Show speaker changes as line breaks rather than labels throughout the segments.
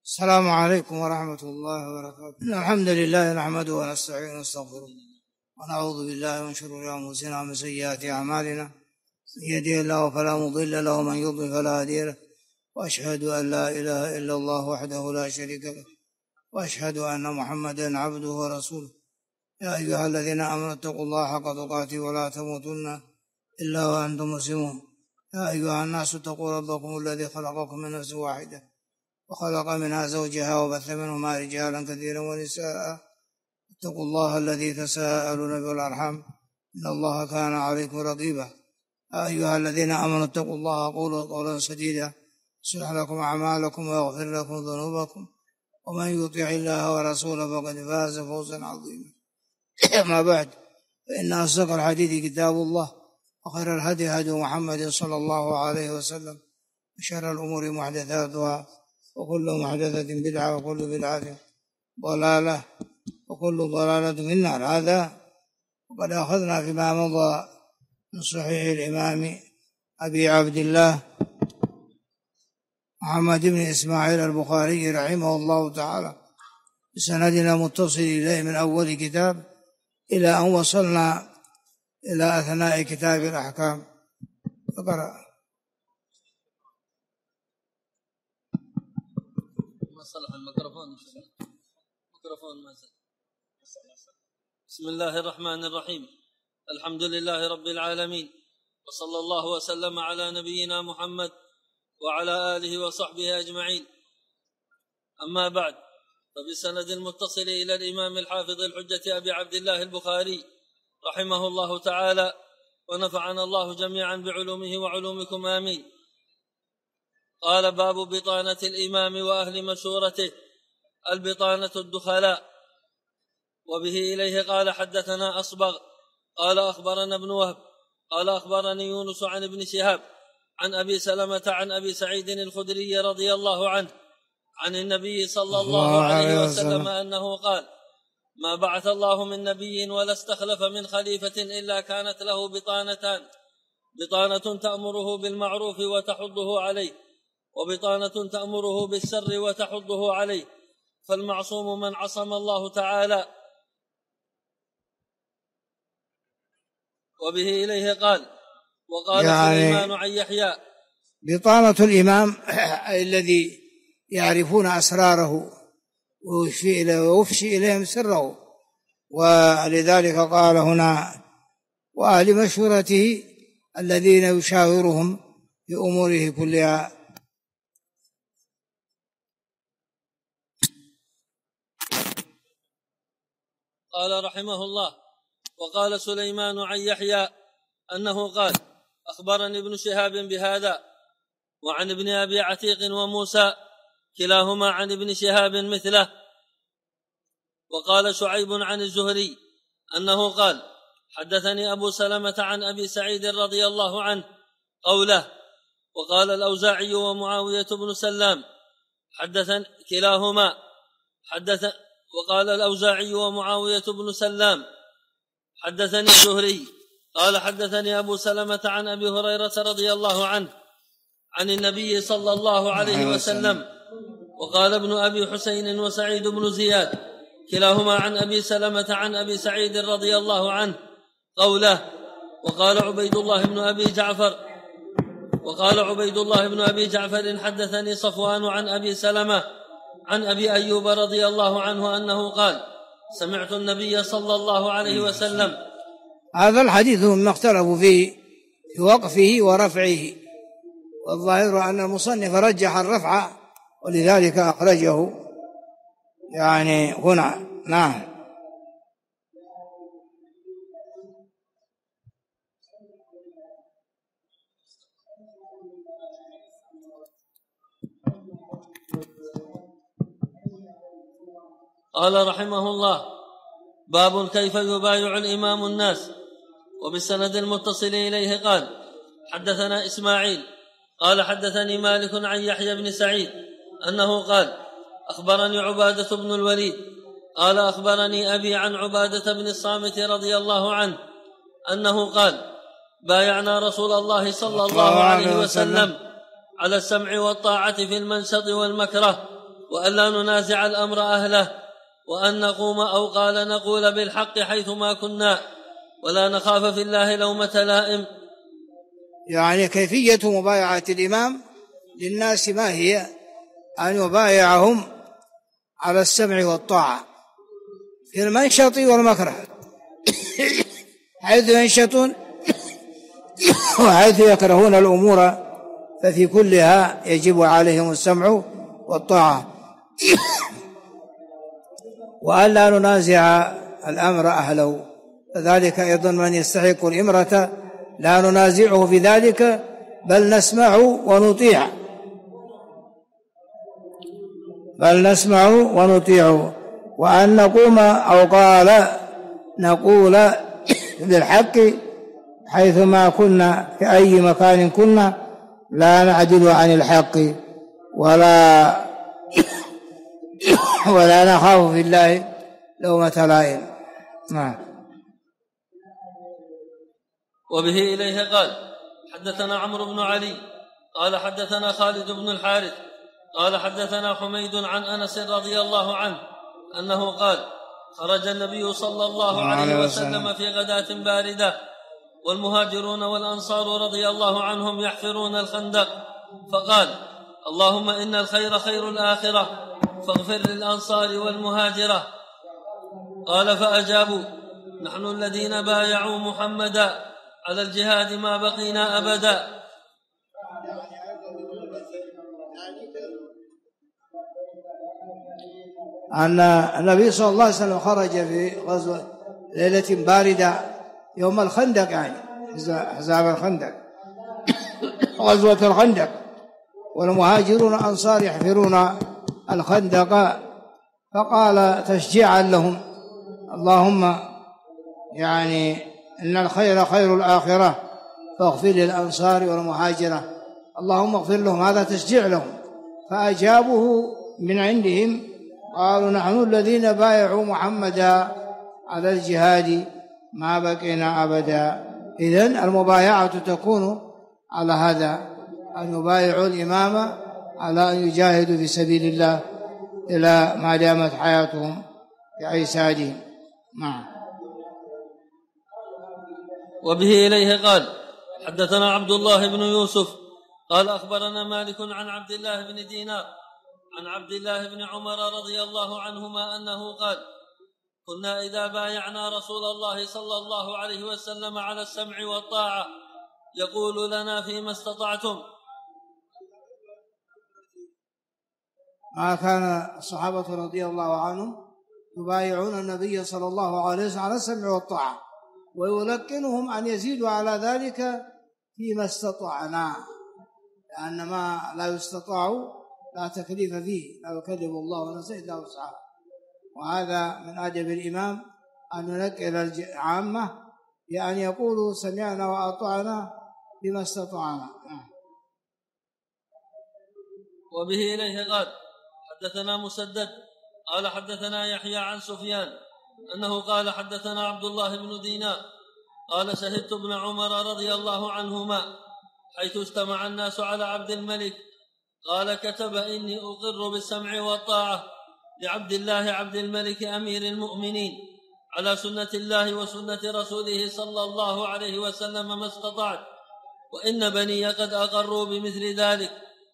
السلام عليكم ورحمة الله وبركاته. الحمد لله نحمده ونستعينه ونستغفره ونعوذ بالله من شرور أنفسنا ومن سيئات أعمالنا، من يهده الله فلا مضل له ومن يضلل فلا هادي له، وأشهد أن لا إله إلا الله وحده لا شريك له، وأشهد أن محمدا عبده ورسوله. يا أيها الذين آمنوا اتقوا الله حق تقاته ولا تموتن إلا وأنتم مسلمون. يا أيها الناس اتقوا ربكم الذي خلقكم من نفس واحدة وخلق منها زوجها وبث منهما رجالا كثيرا ونساء. اتقوا الله الذي تساءلون به والأرحام إن الله كان عليكم رقيبا. يا أيها الذين آمنوا اتقوا الله قولوا قولا سديدا يصلح لكم أعمالكم ويغفر لكم ذنوبكم، ومن يطع الله ورسوله فقد فاز فوزا عظيما. أما بعد، فإن أصدق الحديث كتاب الله، وخير الهدي هدي محمد صلى الله عليه وسلم، وشر الأمور محدثاتها، وكل محدثة بدعة، وكل بدعة ضلالة، وكل ضلالة في النار. هذا وقد أخذنا فيما مضى من صحيح الإمام أبي عبد الله محمد بن إسماعيل البخاري رحمه الله تعالى بسندنا متصل إليه من أول كتاب إلى أن وصلنا إلى أثناء كتاب الأحكام. فقرأ.
بسم الله الرحمن الرحيم. الحمد لله رب العالمين، وصلى الله وسلم على نبينا محمد وعلى آله وصحبه أجمعين. أما بعد، فبسند المتصل إلى الإمام الحافظ الحجة أبي عبد الله البخاري رحمه الله تعالى، ونفعنا الله جميعا بعلومه وعلومكم آمين. قال: باب بطانة الإمام وأهل مشورته، البطانة الدخلاء. وبه إليه قال: حدثنا أصبغ قال أخبرنا ابن وهب قال أخبرني يونس عن ابن شهاب عن أبي سلمة عن أبي سعيد الخدري رضي الله عنه عن النبي صلى الله عليه وسلم أنه قال: ما بعث الله من نبي ولا استخلف من خليفة إلا كانت له بطانتان: بطانة تأمره بالمعروف وتحضه عليه، وبطانة تأمره بالشر وتحضه عليه. فالمعصوم من عصم الله تعالى. وبه إليه قال: وقال سليمان عن يحيى:
بطانة الإمام الذي يعرفون أسراره ويفشي إليهم سره. ولذلك قال هنا: وأهل مشورته الذين يشاورهم في أموره كلها.
قال رحمه الله: وقال سليمان عن يحيى أنه قال: أخبرني ابن شهاب بهذا، وعن ابن أبي عتيق وموسى كلاهما عن ابن شهاب مثله. وقال شعيب عن الزهري أنه قال: حدثني أبو سلمة عن أبي سعيد رضي الله عنه قوله. وقال الأوزاعي ومعاوية بن سلام حدثن كلاهما وقال الأوزاعي ومعاوية بن سلام حدثني الزهري قال: حدثني أبو سلمة عن أبي هريرة رضي الله عنه عن النبي صلى الله عليه وسلم. وقال ابن أبي حسين وسعيد بن زياد كلاهما عن أبي سلمة عن أبي سعيد رضي الله عنه قوله. وقال عبيد الله بن أبي جعفر حدثني صفوان عن أبي سلمة عن أبي أيوب رضي الله عنه أنه قال: سمعت النبي صلى الله عليه وسلم.
هذا الحديث مما اختلفوا فيه في وقفه ورفعه، والظاهر أن المصنف رجح الرفع ولذلك أخرجه هنا. نعم.
قال رحمه الله: باب كيف يبايع الإمام الناس. وبالسند المتصل إليه قال: حدثنا إسماعيل قال: حدثني مالك عن يحيى بن سعيد أنه قال: أخبرني عبادة بن الوليد قال: أخبرني أبي عن عبادة بن الصامت رضي الله عنه أنه قال: بايعنا رسول الله صلى الله عليه وسلم على السمع والطاعة في المنشط والمكره، وألا ننازع الأمر أهله، وأن نقوم أو قال نقول بالحق حيثما كنا، ولا نخاف في الله لومة لائم.
يعني كيفية مبايعة الإمام للناس ما هي؟ أن يبايعهم على السمع والطاعة في المنشط والمكره، حيث ينشطون وحيث يكرهون الأمور، ففي كلها يجب عليهم السمع والطاعة. وألا ننازع الأمر أهله، فذلك أيضا من يستحق الإمرة لا ننازعه في ذلك، بل نسمع ونطيع، وأن نقوم أو قال نقول بالحق حيثما كنا، في أي مكان كنا، لا نعدل عن الحق ولا نخاف في الله لومة لائم.
وبه إليه قال حدثنا عمرو بن علي قال حدثنا خالد بن الحارث قال حدثنا حميد عن أنس رضي الله عنه أنه قال خرج النبي صلى الله عليه وسلم في غداة باردة، والمهاجرون والأنصار رضي الله عنهم يحفرون الخندق، فقال اللهم إن الخير خير الآخرة فاغفر للأنصار والمهاجرة. قال فأجابوا نحن الذين بايعوا محمدا على الجهاد ما بقينا أبدا.
أن النبي صلى الله عليه وسلم خرج في غزوة ليلة باردة يوم الخندق، يعني أحزاب الخندق غزوة الخندق، والمهاجرون الأنصار يحفرون الخندق، فقال تشجيعا لهم اللهم يعني إن الخير خير الآخرة فاغفر للأنصار والمهاجرة، اللهم اغفر لهم، هذا تشجيع لهم. فأجابوه من عندهم قالوا نحن الذين بايعوا محمدا على الجهاد ما بقينا أبدا. إذن المبايعة تكون على هذا، أن يبايعوا الإمام على أن يجاهدوا في سبيل الله إلى ما دامت حياتهم بأجسادهم.
وبه إليه قال حدثنا عبد الله بن يوسف قال أخبرنا مالك عن عبد الله بن دينار عن عبد الله بن عمر رضي الله عنهما أنه قال كنا إذا بايعنا رسول الله صلى الله عليه وسلم على السمع والطاعة يقول لنا فيما استطعتم.
ما كان الصحابة رضي الله عنهم يبايعون النبي صلى الله عليه وسلم على السمع والطاعة، ويلقنهم أن يزيدوا على ذلك فيما استطعنا، لأن ما لا يستطاع لا تكليف فيه، لا يكلف الله نفسا إلا وسعها. وهذا من أدب الإمام أن ينقل العامة بأن يقولوا سمعنا وأطعنا بما استطعنا.
وبه إليه قال حدثنا مسدد قال حدثنا يحيى عن سفيان أنه قال حدثنا عبد الله بن دينار قال شهدت ابن عمر رضي الله عنهما حيث اجتمع الناس على عبد الملك، قال كتب إني أقر بالسمع والطاعة لعبد الله عبد الملك أمير المؤمنين على سنة الله وسنة رسوله صلى الله عليه وسلم ما استطعت، وإن بني قد أقروا بمثل ذلك.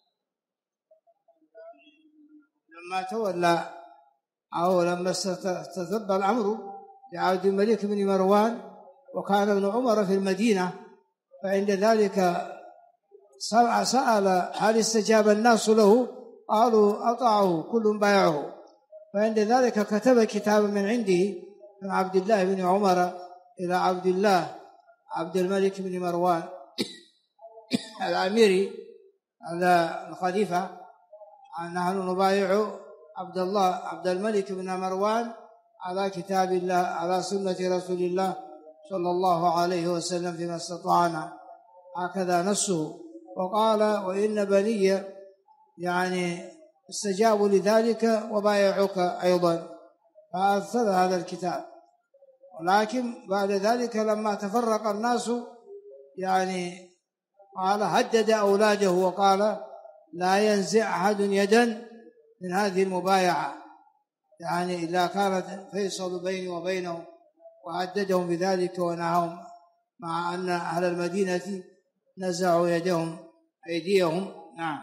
لما تولى أو لما استتب الأمر لعبد الملك بن مروان وكان ابن عمر في المدينة، فعند ذلك سأل هل استجاب الناس له؟ قالوا أطاعوا كل بايعه. فعند ذلك كتب كتابا من عنده من عبد الله بن عمر إلى عبد الله عبد الملك بن مروان الأميري على الخليفة أن نحن نبايع عبد الملك بن مروان على كتاب الله على سنة رسول الله صلى الله عليه وسلم فيما استطعنا، هكذا نصه. وقال وإن بني يعني استجابوا لذلك وبايعوك أيضا، فأرسل هذا الكتاب. ولكن بعد ذلك لما تفرق الناس يعني قال هدد أولاده وقال لا ينزع أحد يدا من هذه المبايعة، يعني إذا كانت فيصل بيني وبينهم وهددهم بذلك ونهاهم، مع أن أهل المدينة نزعوا أيديهم. نعم.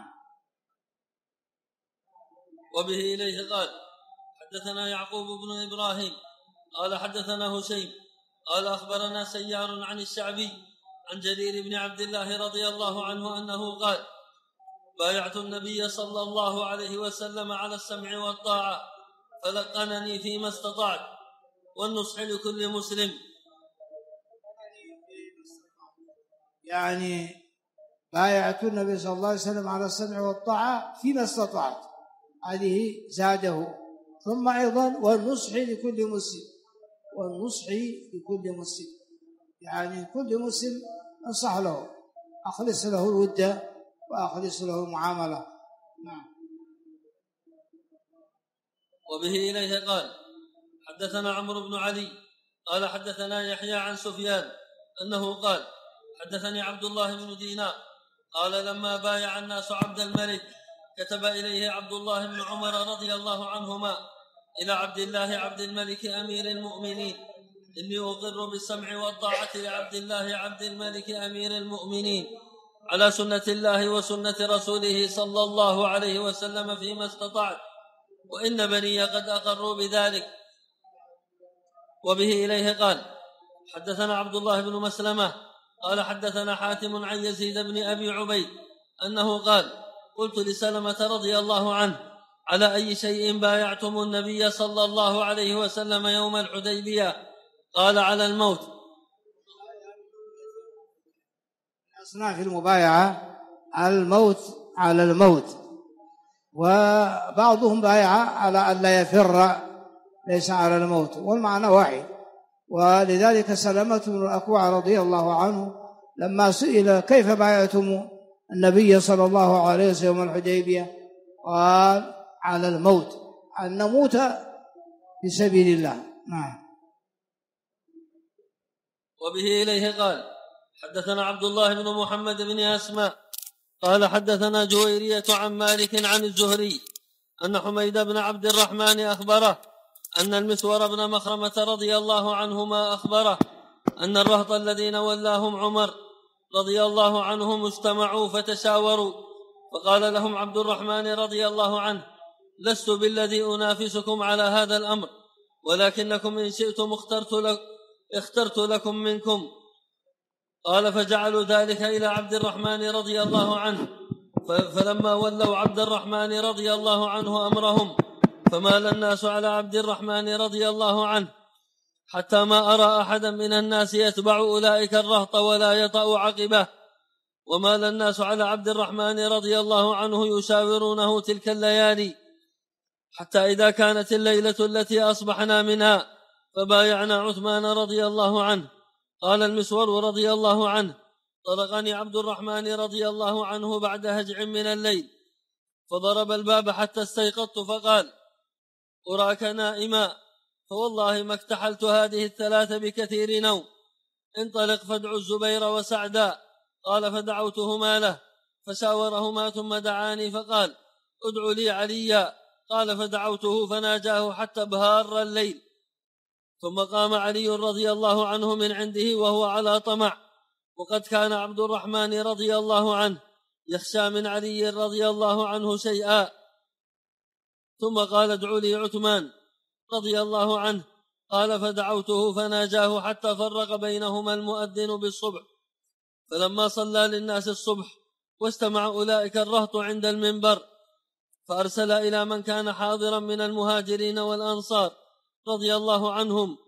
وبه إليه قال حدثنا يعقوب بن إبراهيم قال حدثنا هشيم قال أخبرنا سيار عن الشعبي عن جرير بن عبد الله رضي الله عنه أنه قال بايعت النبي صلى الله عليه وسلم على السمع والطاعة فلقنني فيما استطعت والنصح لكل مسلم.
يعني بايعت النبي صلى الله عليه وسلم على السمع والطاعة فيما استطعت، هذه زاده. ثم أيضا والنصح لكل مسلم، يعني كل مسلم انصح له، أخلص له الود وأخلص له المعاملة. نعم.
وبه إليه قال حدثنا عمرو بن علي قال حدثنا يحيى عن سفيان أنه قال حدثني عبد الله بن دينار قال لما بايع الناس عبد الملك كتب إليه عبد الله بن عمر رضي الله عنهما إلى عبد الله عبد الملك أمير المؤمنين إني أقر بالسمع والطاعة لعبد الله عبد الملك أمير المؤمنين على سنة الله وسنة رسوله صلى الله عليه وسلم فيما استطعت، وإن بني قد أقروا بذلك. وبه إليه قال حدثنا عبد الله بن مسلمة قال حدثنا حاتم عن يزيد بن أبي عبيد أنه قال قلت لسلمة رضي الله عنه على أي شيء بايعتم النبي صلى الله عليه وسلم يوم الحديبية؟ قال على الموت.
أصناف المبايعة على الموت، وبعضهم بايع على أن لا يفر، ليس على الموت، والمعنى واحد. ولذلك سلمة بن الأكوع رضي الله عنه لما سئل كيف بايعتم النبي صلى الله عليه وسلم يوم الحديبية قال على الموت، أن نموت في سبيل الله. نعم.
وبه إليه قال حدثنا عبد الله بن محمد بن أسماء قال حدثنا جويرية عن مالك عن الزهري أن حميد بن عبد الرحمن أخبره أن المسور بن مخرمة رضي الله عنهما أخبره أن الرهط الذين ولاهم عمر رضي الله عنهم اجتمعوا فتشاوروا، فقال لهم عبد الرحمن رضي الله عنه لست بالذي أنافسكم على هذا الأمر، ولكنكم إن شئتم اخترت لكم منكم. قال فجعلوا ذلك إلى عبد الرحمن رضي الله عنه، فلما ولوا عبد الرحمن رضي الله عنه أمرهم فمال الناس على عبد الرحمن رضي الله عنه، حتى ما أرى أحدا من الناس يتبع أولئك الرهط ولا يطأ عقبه، ومال الناس على عبد الرحمن رضي الله عنه يشاورونه تلك الليالي، حتى إذا كانت الليلة التي أصبحنا منها فبايعنا عثمان رضي الله عنه. قال المسور رضي الله عنه طرقني عبد الرحمن رضي الله عنه بعد هجع من الليل، فضرب الباب حتى استيقظت فقال أراك نائما، فوالله ما اكتحلت هذه الثلاث بكثير نوم، انطلق فادع الزبير وسعدا. قال فدعوتهما له فشاورهما ثم دعاني فقال ادع لي عليا. قال فدعوته فناجاه حتى بهار الليل، ثم قام علي رضي الله عنه من عنده وهو على طمع، وقد كان عبد الرحمن رضي الله عنه يخشى من علي رضي الله عنه شيئا، ثم قال ادعوا لي عثمان رضي الله عنه. قال فدعوته فناجاه حتى فرق بينهما المؤذن بالصبح، فلما صلى للناس الصبح واجتمع أولئك الرهط عند المنبر، فأرسل إلى من كان حاضرا من المهاجرين والأنصار رضي الله عنهم،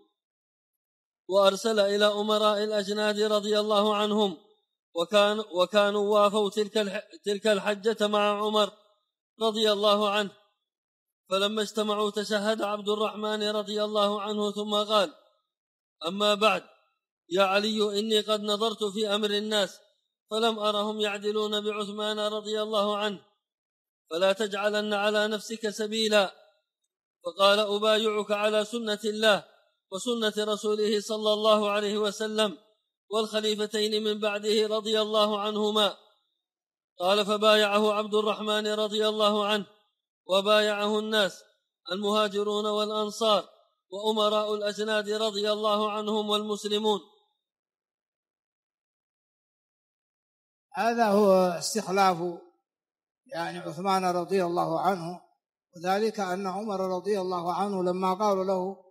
وأرسل إلى أمراء الأجناد رضي الله عنهم، وكانوا وافوا تلك الحجة مع عمر رضي الله عنه. فلما اجتمعوا تشهد عبد الرحمن رضي الله عنه ثم قال أما بعد يا علي إني قد نظرت في أمر الناس فلم أرهم يعدلون بعثمان رضي الله عنه، فلا تجعلن على نفسك سبيلا. فقال أبايعك على سنة الله وسنة رسوله صلى الله عليه وسلم والخليفتين من بعده رضي الله عنهما. قال فبايعه عبد الرحمن رضي الله عنه، وبايعه الناس المهاجرون والأنصار وأمراء الأجناد رضي الله عنهم والمسلمون.
هذا هو استخلاف يعني عثمان رضي الله عنه، وذلك أن عمر رضي الله عنه لما قالوا له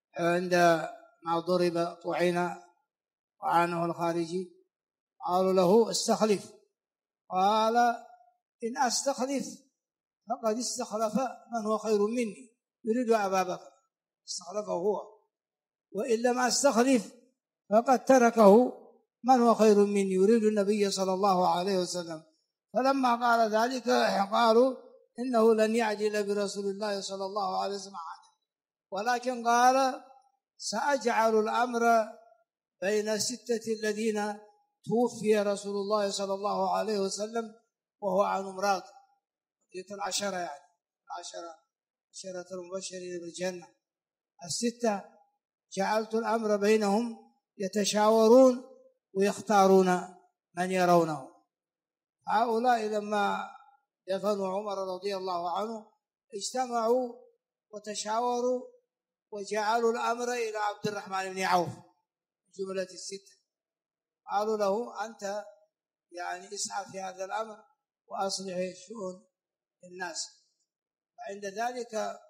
عندما ضرب طعن وعانه الخارجي قالوا له استخلف، قال إن أستخلف فقد استخلف من هو خير مني، يريد أبا بكر، استخلفه هو، وإن لم أستخلف فقد تركه من هو خير مني، يريد النبي صلى الله عليه وسلم. فلما قال ذلك قالوا إنه لن يعدل برسول الله صلى الله عليه وسلم عدل، ولكن قال سأجعل الأمر بين 6 الذين توفي رسول الله صلى الله عليه وسلم وهو عنهم راض، 10 يعني 10 المبشرين بالجنة 6، جعلت الأمر بينهم يتشاورون ويختارون من يرونه. هؤلاء لما دفنوا عمر رضي الله عنه اجتمعوا وتشاوروا وجعلوا الأمر إلى عبد الرحمن بن عوف جملة 6، قالوا له أنت يعني اسعى في هذا الأمر وأصلح شؤون الناس. وعند ذلك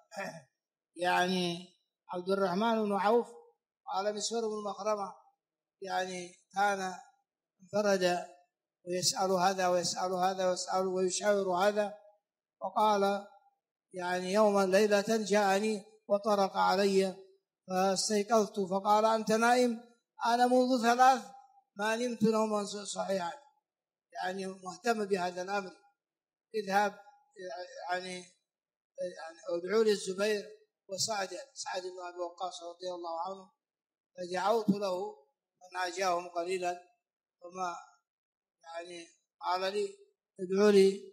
يعني عبد الرحمن بن عوف قال مسور بن مخرمة يعني كان انفرد ويسأل هذا ويسأل هذا ويسأل ويشاور هذا، وقال يعني يوما ليلة جاءني وطرق علي فاستيقظت فقال أنت نائم؟ أنا منذ 3 ما نمت نوما صحيحا، يعني مهتم بهذا الأمر. اذهب يعني ادعوا لي الزبير سعد بن أبي وقاص رضي الله عنه، فدعوت له فناجاهم قليلا، ثم يعني قال لي ادعوا لي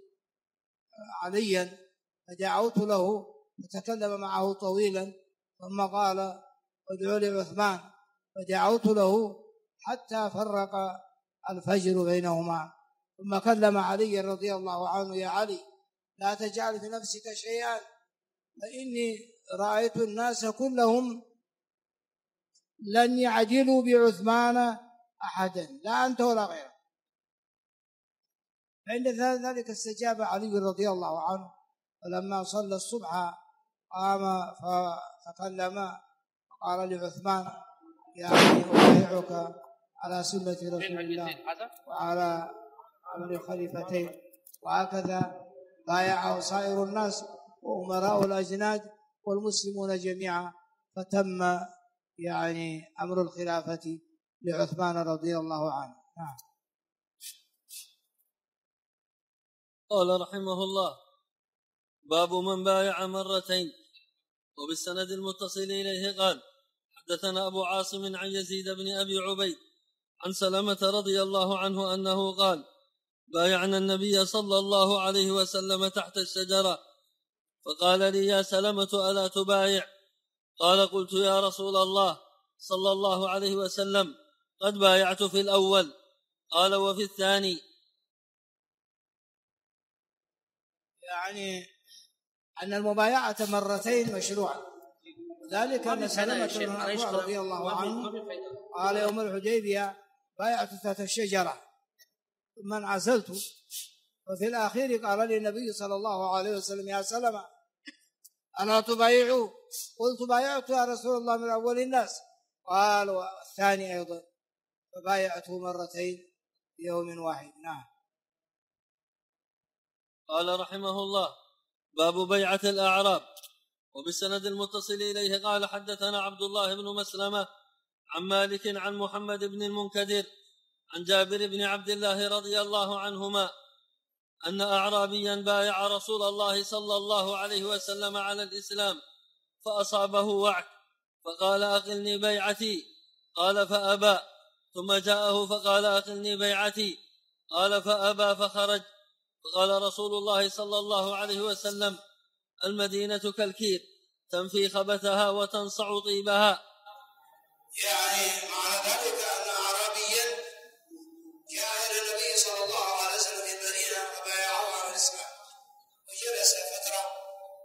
عليا، فدعوت له فتكلم معه طويلا، ثم قال ادعوا لي عثمان، فدعوت له حتى فرق الفجر بينهما، ثم كلم علي رضي الله عنه يا علي لا تجعل في نفسك شيئا فإني رأيت الناس كلهم لن يعدلوا بعثمان أحدا لا أنت ولا غيره. عند ذلك استجاب علي رضي الله عنه، فلما صلى الصبح قام فكلم وقال لعثمان يا علي أبايعك على سنة رسول الله وعلى أمر الخليفتين، وهكذا بايعه سائر الناس وأمراء الأجناد والمسلمون جميعا، فتم يعني أمر الخلافة لعثمان رضي الله عنه.
قال رحمه الله باب من بايع مرتين. وبالسند المتصل إليه قال حدثنا أبو عاصم عن يزيد بن أبي عبيد عن سلمة رضي الله عنه أنه قال بايعنا النبي صلى الله عليه وسلم تحت الشجرة، فقال لي يا سلمة ألا تبايع؟ قال قلت يا رسول الله صلى الله عليه وسلم قد بايعت في الأول. قال وفي الثاني؟
يعني أن المبايعة مرتين مشروعة، ذلك أن سلمة بن الأكوع رضي الله عنه قال يوم الحديبية بايعت تحت الشجرة ثم انعزلت، وفي الأخير قال لي النبي صلى الله عليه وسلم يا سلمة ألا تبايعوا؟ قلت بايعت يا رسول الله من أول الناس. قال والثاني أيضا، فبايعته مرتين في يوم واحد. نعم.
قال رحمه الله باب بيعة الأعراب. وبالسند المتصل إليه قال حدثنا عبد الله بن مسلمة عن مالك عن محمد بن المنكدر عن جابر بن عبد الله رضي الله عنهما أن أعرابيا بايع رسول الله صلى الله عليه وسلم على الإسلام فأصابه وعك، فقال أقلني بيعتي، قال فأبى، ثم جاءه فقال أقلني بيعتي، قال فأبى، فخرج، فقال رسول الله صلى الله عليه وسلم المدينة كالكير تنفي خبثها وتنصع طيبها.
يعني معنى ذلك أن أعرابيا جاء إلى النبي صلى الله عليه وسلم في المدينة فبايعه على الإسلام، وجلس فترة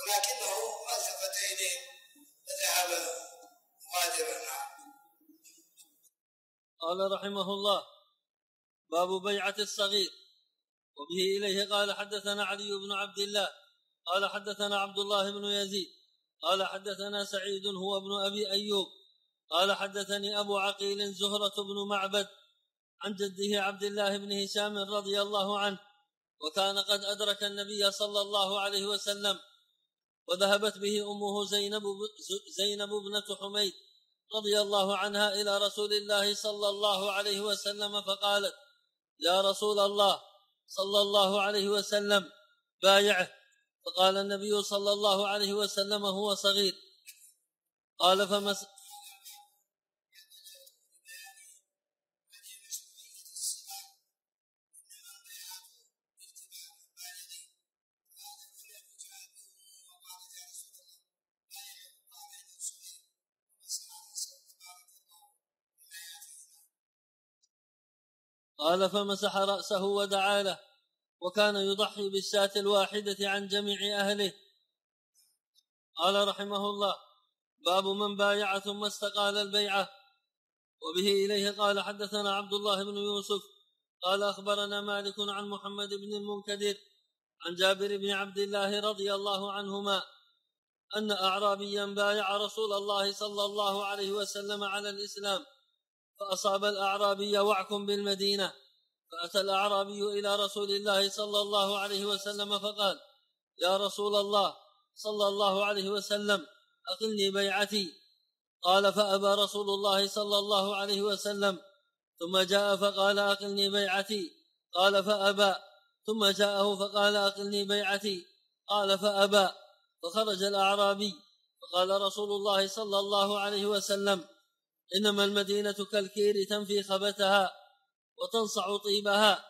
ولكنه التفت إليه وذهب مغادرا.
قال رحمه الله: باب بيعة الصغير. وبه إليه قال حدثنا علي بن عبد الله قال حدثنا عبد الله بن يزيد قال حدثنا سعيد هو ابن أبي أيوب قال حدثني أبو عقيل زهرة بن معبد عن جده عبد الله بن هشام رضي الله عنه، وكان قد أدرك النبي صلى الله عليه وسلم، وذهبت به أمه زينب بنت حميد رضي الله عنها إلى رسول الله صلى الله عليه وسلم فقالت: يا رسول الله صلى الله عليه وسلم بايعه. فقال النبي صلى الله عليه وسلم: هو صغير. قال فمسح رأسه ودعا له، وكان يضحي بالشاة الواحدة عن جميع أهله. قال رحمه الله: باب من بايع ثم استقال البيعة. وبه إليه قال حدثنا عبد الله بن يوسف قال أخبرنا مالك عن محمد بن المنكدر عن جابر بن عبد الله رضي الله عنهما أن أعرابيا بايع رسول الله صلى الله عليه وسلم على الإسلام، فأصاب الأعرابي وعك بالمدينة، فأتى الأعرابي إلى رسول الله صلى الله عليه وسلم فقال: يا رسول الله صلى الله عليه وسلم أقلني بيعتي. قال: فأبى رسول الله صلى الله عليه وسلم، ثم جاء فقال: أقلني بيعتي. قال: فأبى، ثم جاءه فقال: أقلني بيعتي. قال: فأبى. فخرج الأعرابي فقال رسول الله صلى الله عليه وسلم: إنما المدينة كالكير تنفي خبثها وتنصع طيبها.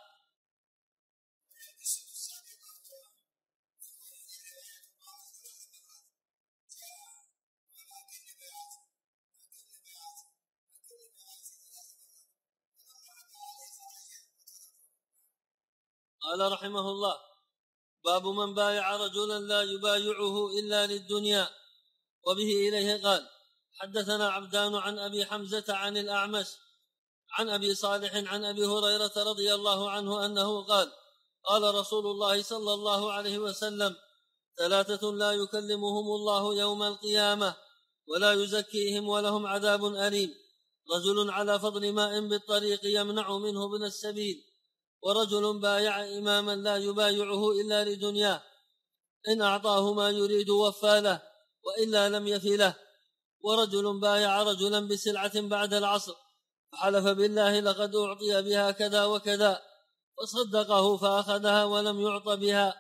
قال رحمه الله: باب من بايع رجلا لا يبايعه إلا للدنيا. وبه إليه قال حدثنا عبدان عن أبي حمزة عن الأعمش عن أبي صالح عن أبي هريرة رضي الله عنه أنه قال: قال رسول الله صلى الله عليه وسلم: ثلاثة لا يكلمهم الله يوم القيامة ولا يزكيهم ولهم عذاب أليم: رجل على فضل ماء بالطريق يمنع منه ابن السبيل، ورجل بايع إماما لا يبايعه إلا لدنياه، إن أعطاه ما يريد وفى له وإلا لم يفي له، ورجل بايع رجلا بسلعة بعد العصر فحلف بالله لقد أعطي بها كذا وكذا وصدقه فأخذها ولم يعط بها.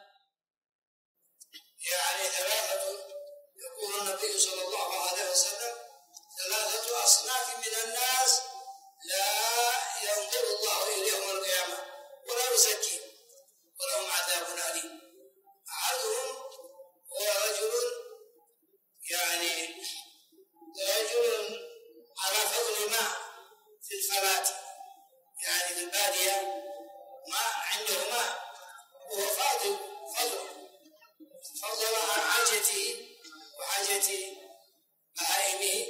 يعني ثلاثة، يقول النبي صلى الله عليه وسلم: ثلاثة أصناف من الناس لا ينظر الله إليهم يوم القيامة ولا يزكيهم ولهم عذاب أليم. أحدهم هو رجل على فضل ماء في الفلاة، يعني في البادية ما عنده ماء وهو فاضل فضل عن حاجته وحاجة بهائمه،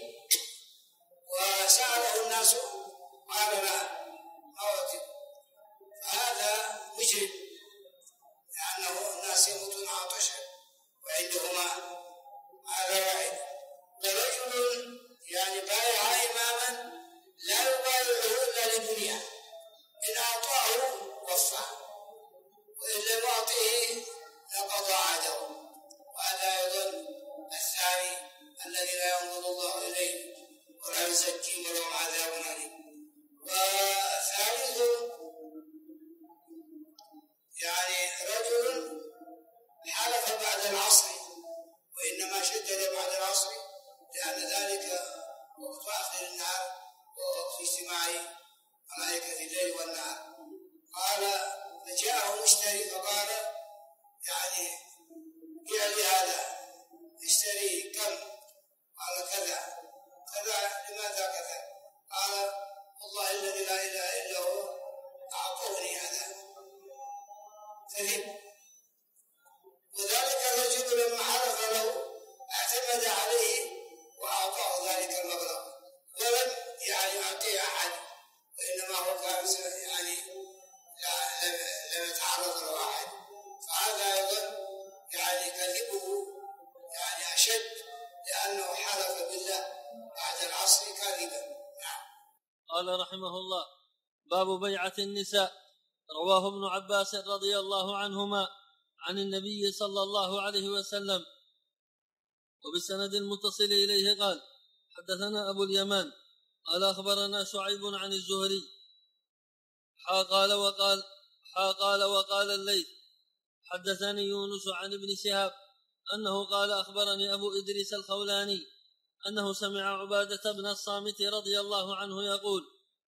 وسأله الناس قال لا موت، فهذا مجرم، لأنه الناس يموتون عطشا وعندهما. هذا واحد. ورجل بايع إماما لا يبايعه إلا للدنيا، إن أعطاه وفى وإن لم يعطه لقضى عهده. وهذا أيضا الثاني الذي لا ينظر الله إليه ولا يزكيهم ولهم عذاب أليم. والثالث رجل حلف بعد العصر، وإنما شدد بعد العصر لأن ذلك وقت آخر النهار ووقت اجتماع ملائكة الليل والنهار. قال: فجاءه مشتري فقال: بيع لي هذا، اشتري كم؟ قال: كذا. لماذا كذا؟ قال: والله الذي لا إله إلا هو أعطوني هذا. فهم. وذلك الرجل لما حلف له وكذبه يعني أشد، لأنه حلف بالله بعد العصر كاذبا.
قال رحمه الله: باب بيعة النساء. رواه ابن عباس رضي الله عنهما عن النبي صلى الله عليه وسلم وبالسند المتصل إليه قال: حدثنا أبو اليمان قال أخبرنا شعيب عن الزهري قال وقال الليث حدثني يونس عن ابن شهاب أنه قال: أخبرني أبو إدريس الخولاني أنه سمع عبادة بن الصامت رضي الله عنه يقول: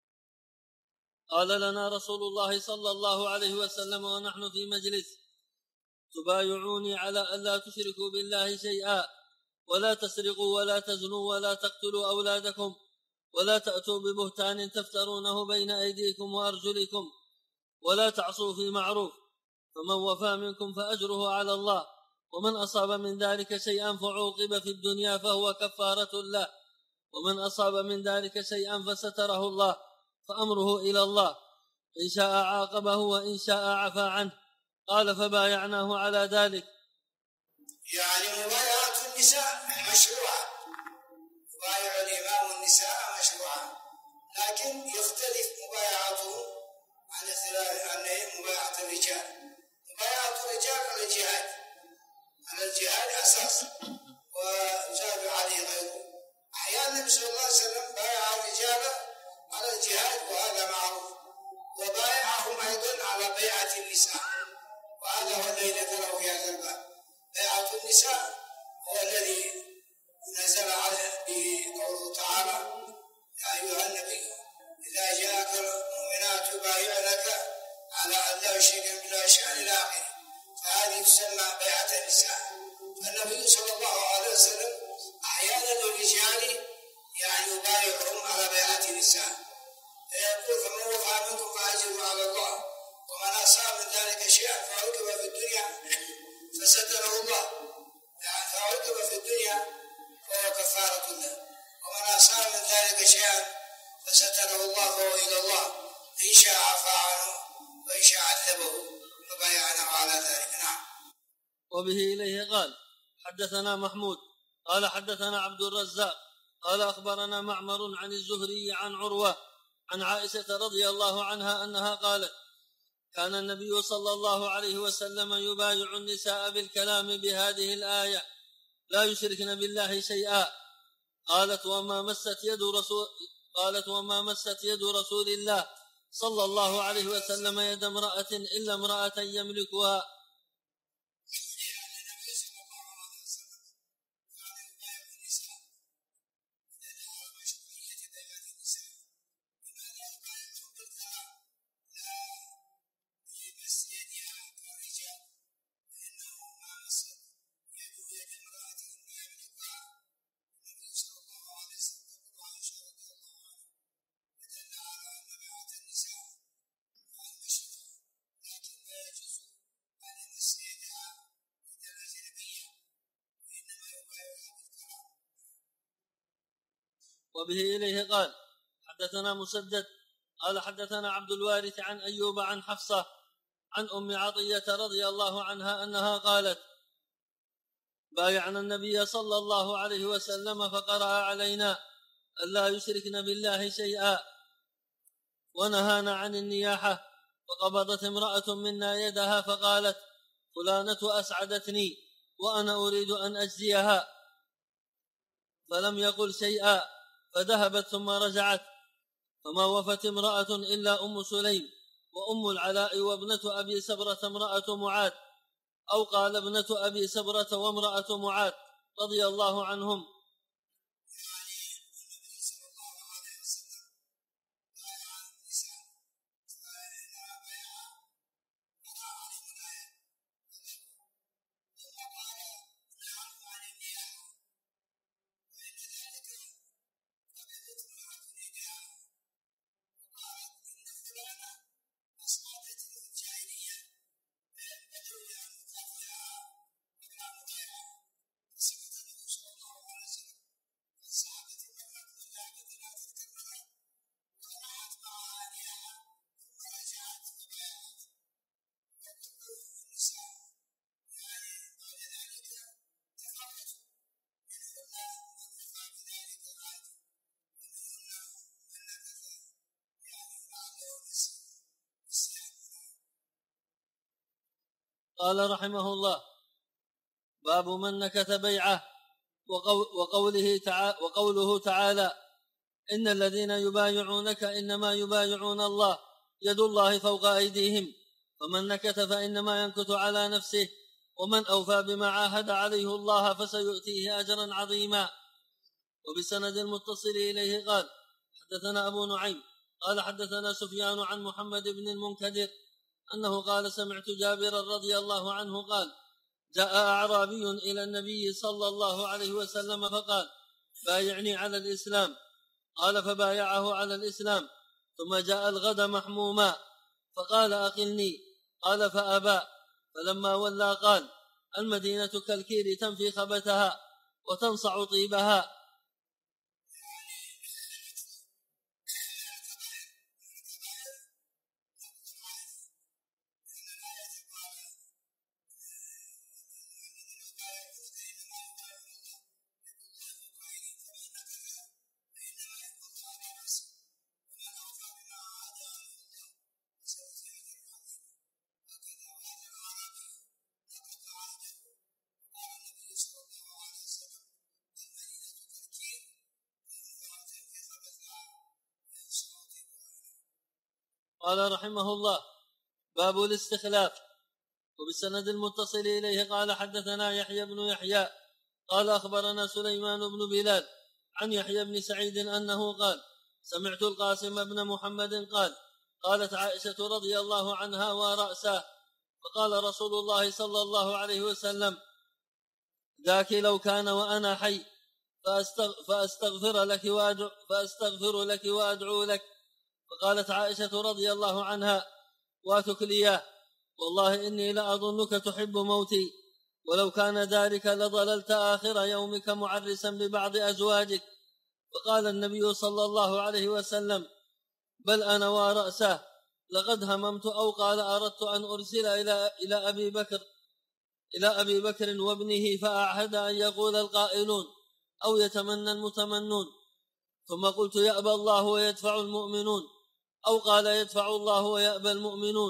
قال لنا رسول الله صلى الله عليه وسلم ونحن في مجلس: تبايعوني على ألا تشركوا بالله شيئا، ولا تسرقوا ولا تزنوا ولا تقتلوا أولادكم، ولا تأتوا ببهتان تفترونه بين أيديكم وأرجلكم، ولا تعصوا في معروف، فمن وفى منكم فأجره على الله، ومن أصاب من ذلك شيئا فعوقب في الدنيا فهو كفارة له، ومن أصاب من ذلك شيئا فستره الله فأمره إلى الله، إن شاء عاقبه وإن شاء عفى عنه. قال: فبايعناه على ذلك.
يعني مبايعة النساء مشروعة، يبايع الإمام النساء مشروعة، لكن يختلف مبايعته عن مبايعة الرجال. مبايعة الرجال على الجهاد أساس، وزاد عليه غيره. أحيانا النبي صلى الله عليه وسلم بايع الرجال على الجهاد وهذا معروف، وبايعهم أيضا على بيعة النساء، وهذا هو الذي ذكره في هذا الباب. بيعة النساء هو الذي نزل به قوله تعالى: يا أيها النبي إذا جاءك المؤمنات يبايعنك على أن لا يشركن بالله شيئا إلى آخره، فهذه تسمى بيعة النساء. فالنبي صلى الله عليه وسلم أحيانا الرجال يعني يبايعهم على بيعة النساء، فيقول: فمن وفى منكم فأجره على الله، ومن أصاب من ذلك شيئا فعوقب في الدنيا فستره الله، يعني فعوقب في الدنيا فهو كفارة له، ومن أصاب من ذلك شيئا فستره الله فهو إلى الله، إن شاء عفى عنه وإن شاء عذبه، فبايعناه على ذلك. نعم.
وبه إليه قال: حدثنا محمود قال حدثنا عبد الرزاق قال أخبرنا معمر عن الزهري عن عروة عن عائشة رضي الله عنها أنها قالت: كان النبي صلى الله عليه وسلم يبايع النساء بالكلام بهذه الآية: لا يشركن بالله شيئا. قالت: وما مست يد رسول الله صلى الله عليه وسلم يد امرأة إلا امرأة يملكها. وبه إليه قال: حدثنا مسدد قال حدثنا عبد الوارث عن أيوب عن حفصة عن أم عطية رضي الله عنها أنها قالت: بايعنا النبي صلى الله عليه وسلم فقرأ علينا ألا يشركن بالله شيئا ونهانا عن النياحة، فقبضت امرأة منا يدها فقالت: فلانة أسعدتني وأنا أريد أن أجزيها، فلم يقل شيئا، فذهبت ثم رجعت، فما وفت امرأة إلا أم سليم وأم العلاء وابنة أبي سبرة امرأة معاذ، أو قال ابنة أبي سبرة وامرأة معاذ رضي الله عنهم. قال رحمه الله: باب من نكث بيعه. وقوله تعالى: إن الذين يبايعونك إنما يبايعون الله يد الله فوق أيديهم، فمن نكث فإنما ينكث على نفسه، ومن أوفى بما عاهد عليه الله فسيؤتيه أجرا عظيما. وبسند المتصل إليه قال: حدثنا أبو نعيم قال حدثنا سفيان عن محمد بن المنكدر أنه قال: سمعت جابرا رضي الله عنه قال: جاء أعرابي إلى النبي صلى الله عليه وسلم فقال: بايعني على الإسلام. قال: فبايعه على الإسلام. ثم جاء الغد محموما فقال: أقلني. قال: فأبى. فلما ولى قال: المدينة كالكير تنفي خبثها وتنصع طيبها. قال رحمه الله: باب الاستخلاف. وبالسند المتصل إليه قال: حدثنا يحيى بن يحيى قال: أخبرنا سليمان بن بلال عن يحيى بن سعيد أنه قال: سمعت القاسم بن محمد قال: قالت عائشة رضي الله عنها ورأساه: فقال رسول الله صلى الله عليه وسلم: ذاك لو كان وأنا حي فأستغفر لك وأدعو لك. فقالت عائشة رضي الله عنها: واتكلياه، والله إني لأظنك تحب موتي، ولو كان ذلك لضللت آخر يومك معرسا ببعض أزواجك. فقال النبي صلى الله عليه وسلم: بل أنا ورأسه لقد هممت، أو قال: أردت أن أرسل إلى أبي بكر وابنه فأعهد أن يقول القائلون أو يتمنى المتمنون، ثم قلت: يأبى الله ويدفع المؤمنون، أو قال: يدفع الله ويأبى المؤمنون.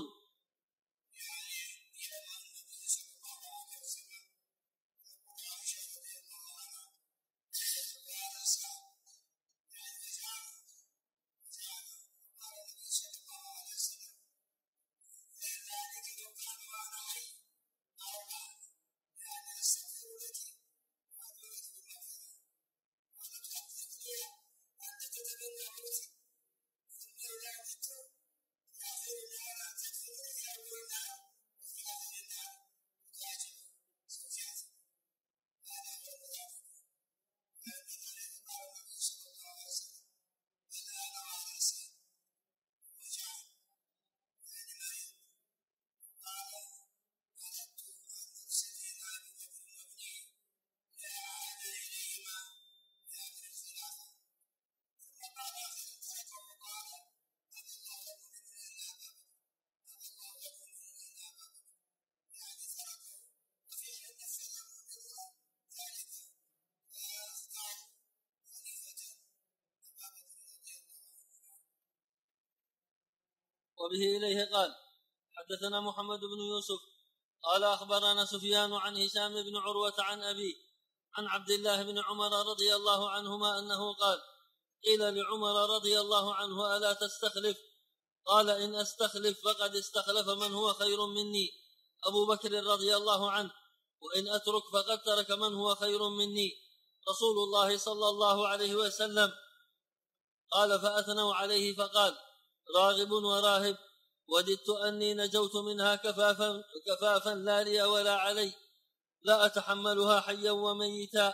وبه إليه قال: حدثنا محمد بن يوسف قال: أخبرنا سفيان عن هشام بن عروة عن أبيه عن عبد الله بن عمر رضي الله عنهما أنه قال: قيل لعمر رضي الله عنه: ألا تستخلف؟ قال: إن أستخلف فقد استخلف من هو خير مني، أبو بكر رضي الله عنه، وإن أترك فقد ترك من هو خير مني، رسول الله صلى الله عليه وسلم. قال: فأثنوا عليه فقال: راغب وراهب، وددت أني نجوت منها كفافا لا لي ولا علي، لا أتحملها حيا وميتا.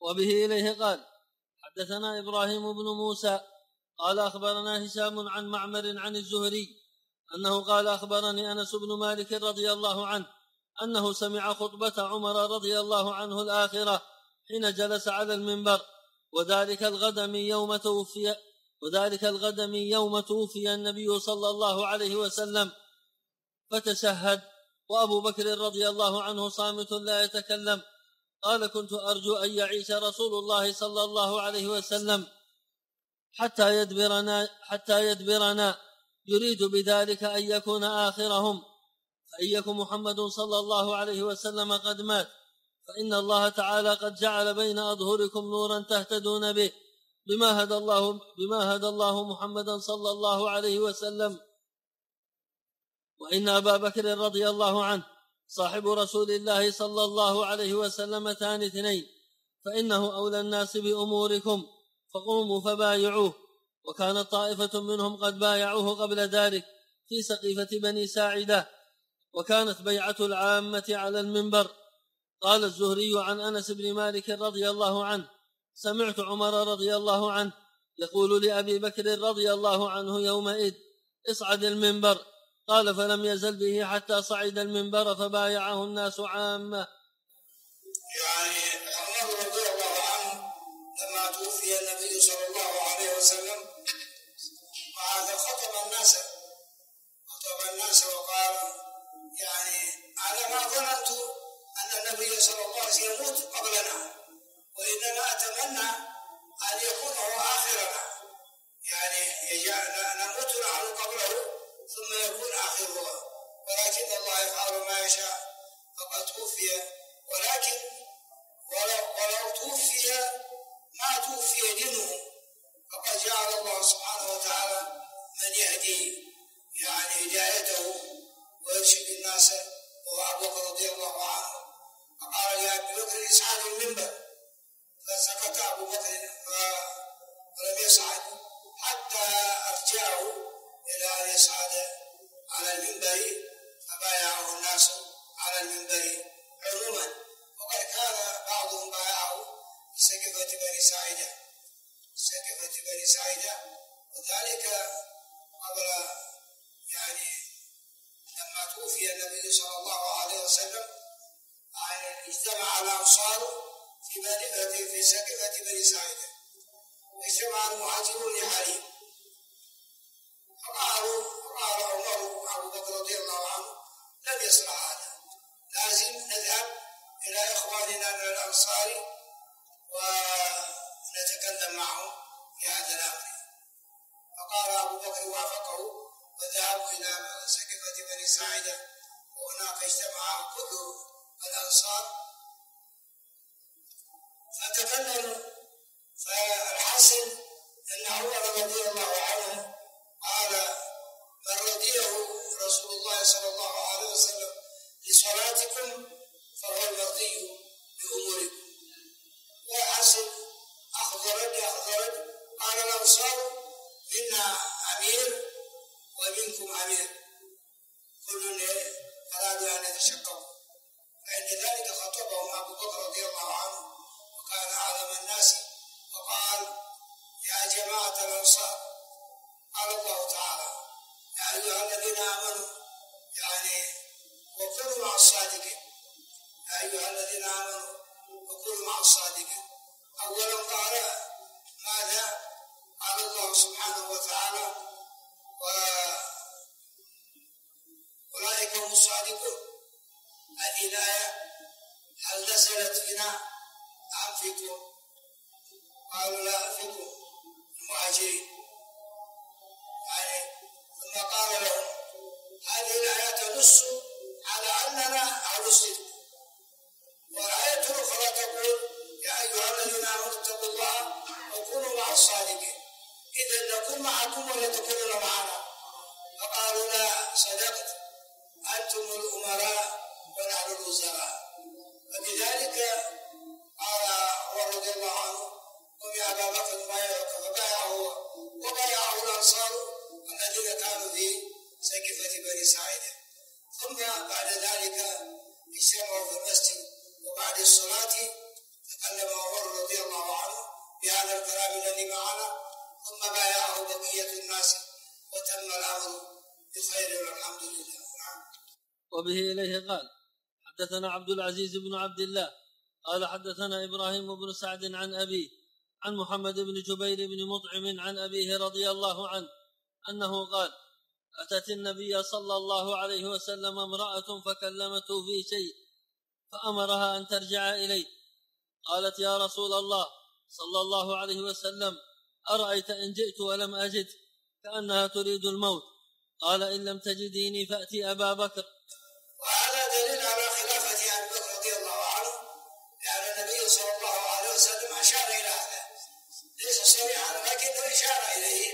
وبه إليه قال: حدثنا إبراهيم بن موسى قال أخبرنا هشام عن معمر عن الزهري أنه قال: أخبرني أنس بن مالك رضي الله عنه أنه سمع خطبة عمر رضي الله عنه الآخرة حين جلس على المنبر، وذلك الغد من يوم توفي النبي صلى الله عليه وسلم، فتشهد وأبو بكر رضي الله عنه صامت لا يتكلم. قال: كنت أرجو أن يعيش رسول الله صلى الله عليه وسلم حتى يدبرنا يريد بذلك أن يكون آخرهم، فإن يكن محمد صلى الله عليه وسلم قد مات فإن الله تعالى قد جعل بين أظهركم نورا تهتدون به بما هدى الله محمدا صلى الله عليه وسلم. وإن أبا بكر رضي الله عنه صاحب رسول الله صلى الله عليه وسلم ثاني اثنين، فإنه أولى الناس بأموركم، فقوموا فبايعوه. وكانت طائفة منهم قد بايعوه قبل ذلك في سقيفة بني ساعدة، وكانت بيعة العامة على المنبر. قال الزهري عن أنس بن مالك رضي الله عنه: سمعت عمر رضي الله عنه يقول لأبي بكر رضي الله عنه يومئذ: اصعد المنبر. قال: فلم يزل به حتى صعد المنبر فبايعه الناس عامة.
يعني عمر رضي الله عنه لما توفي النبي صلى الله عليه وسلم وهذا خطب الناس وقال: يعني على ما ظننت أن النبي صلى الله عليه وسلم يموت قبلنا، وإنما أتمنى أن يكون هو آخرنا، يعني نموت نحن قبله ثم يكون آخرها، ولكن الله يفعل ما يشاء. فقد توفي، ولكن ولو توفي ما توفي دينه، فقد جعل الله سبحانه وتعالى من يهدي يعني هدايته ويرشد الناس، وهو أبو بكر رضي الله عنه. فقال لأبي بكر: اصعد المنبر، فسكت أبو بكر ولم يصعد حتى أرجعه إلى أن يصعد على المنبر، فبايعه الناس على المنبر عموما. وقد كان بعضهم بايعه بسقيفة بني ساعدة، وذلك قبل يعني لما توفي النبي صلى الله عليه وسلم، يعني اجتمع الأنصار في سقيفة بني ساعدة، واجتمع المهاجرون لحريم، فقال عمر أبو بكر رضي الله عنه: لن يصلح هذا، لازم نذهب إلى إخواننا من الأنصار ونتكلم معهم في هذا الأمر. فقال أبو بكر وافقه، وذهبوا إلى سقيفة بني ساعدة، وهناك اجتمع كل الأنصار فتكلموا. فالحسن أن عمر رضي الله عنه قال: من رضيه رسول الله صلى الله عليه وسلم لصلاتكم فهو المرضي بأموركم. والحسن أخضرت قال: الأنصار منا أمير ومنكم أمير، كل أرادوا أن يتشققوا. فعند ذلك خطبهم أبو بكر رضي الله عنه، وكان أعلم الناس، وقال: يا جماعة الأنصار، قال الله تعالى: يا أيها الذين آمنوا يعني وكونوا مع الصادقين. يا أيها الذين آمنوا وكونوا مع الصادقين. أولا قال ماذا؟ قال الله سبحانه وتعالى: أولئك هم الصادقون. هذه الآية هل نزلت فينا أم فيكم؟ قالوا: لا، فيكم المهاجرين. يعني ثم قال لهم: هذه الآية تنص على أننا أهل الصدق. والآية الأخرى تقول: يا أيها الذين آمنوا اتقوا الله وكونوا مع الصادقين. إذا نكون معكم ولا تكونون معنا؟ فقالوا: لا، صدقت، أنتم الأمراء ونحن الوزراء. فبذلك قال رضي الله عنه: قم يا أبا بكر وبايعه الأنصار الذين كانوا في سقيفة بني ساعدة. ثم بعد ذلك اجتمعوا في المسجد، وبعد الصلاة تكلم عمر رضي الله هذا الكلام الذي معنا، ثم بايعه بقية الناس وتم الأمر بخير والحمد لله.
وبه إليه قال حدثنا عبد العزيز بن عبد الله قال حدثنا إبراهيم بن سعد عن أبيه عن محمد بن جبير بن مطعم عن أبيه رضي الله عنه أنه قال أتت النبي صلى الله عليه وسلم امرأة فكلمته في شيء فأمرها أن ترجع إليه. قالت يا رسول الله صلى الله عليه وسلم أرأيت إن جئت ولم أجد، كأنها تريد الموت. قال إن لم تجديني فأتي أبا بكر.
وهذا دليل على خلافة أبي بكر رضي الله عنه، لأن النبي صلى الله عليه وسلم أشار إلى هذا، ليس صريحا لكنه إشار إليه،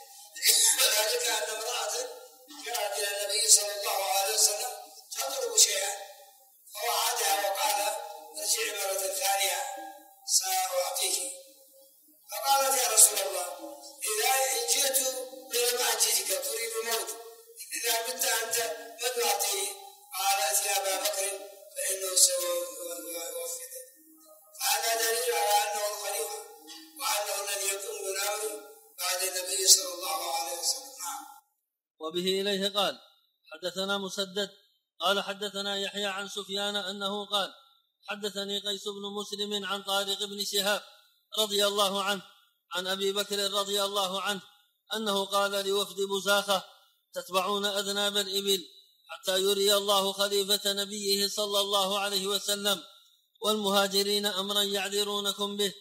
وذلك أن امرأة جاءت إلى النبي صلى الله عليه وسلم تطلب شيئا فوعدها وقال ارجعي مرة ثانية سأعطيك. فقالت يا رسول الله إذا جئت لم أجدك تريد الموت، إذا مت أنت من أعطيه؟ قال أتي أبا بكر فإنه سيوفقك. فهذا دليل على أنه الخليفة وأنه الذي يقوم بالأمر بعد النبي صلى الله عليه وسلم.
وبه إليه قال حدثنا مسدد قال حدثنا يحيى عن سفيان أنه قال حدثني قيس بن مسلم عن طارق بن شهاب رضي الله عنه عن أبي بكر رضي الله عنه أنه قال لوفد بزاخة تتبعون أذناب الإبل حتى يري الله خليفة نبيه صلى الله عليه وسلم والمهاجرين أمرا يعذرونكم به.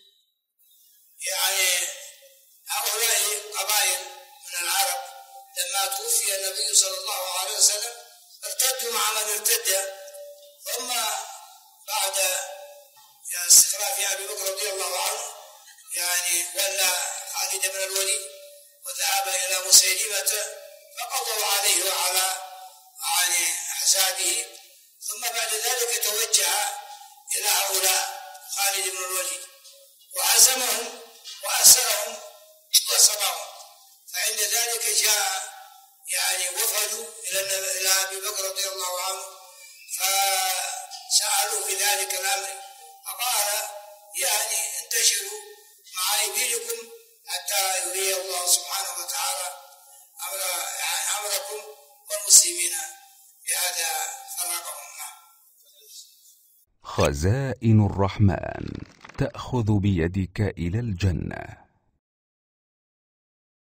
يعني هؤلاء قبائل من العرب لما توفي النبي صلى الله عليه وسلم ارتدوا مع من ارتد، ثم بعد استخلاف أبي بكر رضي الله عنه يعني ولى خالد بن الوليد وذهب إلى مسيلمة فقضوا عليه وعلى أحزابه، ثم بعد ذلك توجه إلى هؤلاء خالد بن الوليد وعزمهم وأسرهم وصبرهم. فعند ذلك جاء يعني وفدوا إلى أبي بكر رضي الله عنه فسألوا في ذلك الأمر، فقال يعني انتشروا مع إبلكم حتى يري الله سبحانه وتعالى أمركم والمسلمين بهذا فرقهم.
خزائن الرحمن تأخذ بيدك إلى الجنة.